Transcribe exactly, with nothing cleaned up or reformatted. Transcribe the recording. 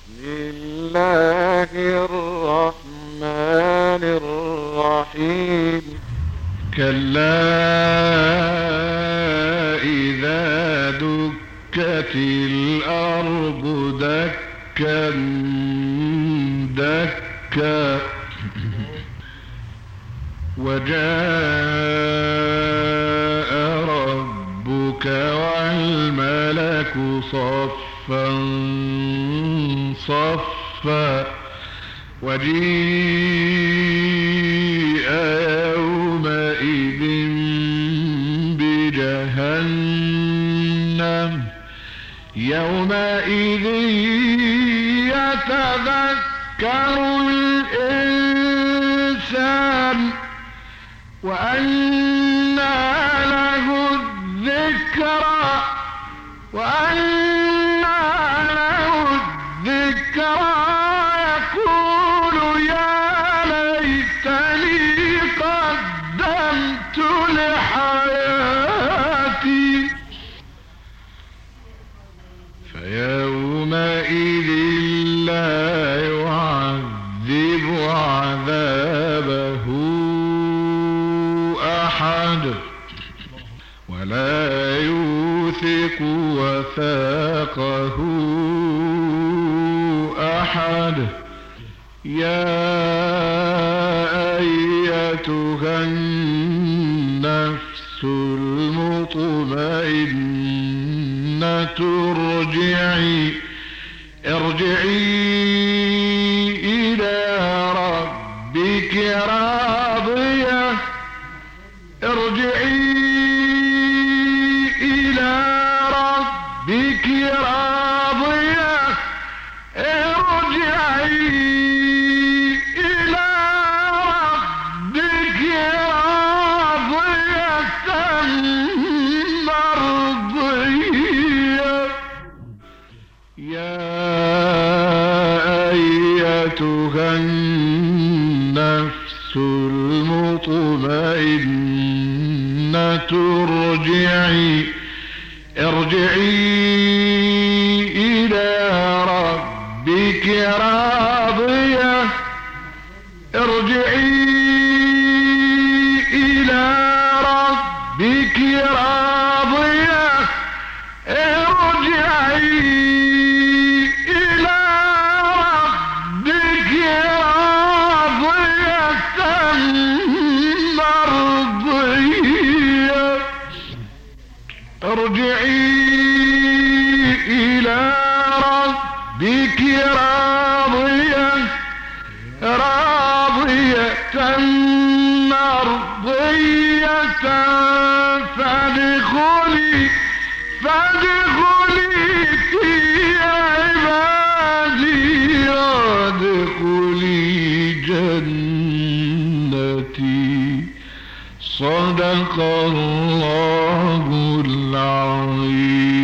بسم الله الرحمن الرحيم. كلا إذا دكت الأرض دكا دكا وجاء ربك والملك صفا صفا وجيء يومئذ بجهنم يومئذ يتذكر الإنسان وأنى له الذكرى وأنى له الذكرى يقول يا ليتني قدمت لحياتي فيومئذ لا يعذب عذابه أحد ولا يوثق وثاقه أحد. يا أيتها النفس المطمئنة ارجعي ارجعي إلى ربك راضية ارجعي إلى ربك راضية ارجعي إلى ربك راضية مرضية. يا أيتها النفس المطمئنة ارجعي ارجعي إلى ربك راضية ارجعي إلى ربك راضية ارجعي إلى ربك راضية مرضية ارجعي إلى ربك راضية راضية مرضية فادخلي فادخلي في عبادي وادخلي جنتي. صدق الله العظيم.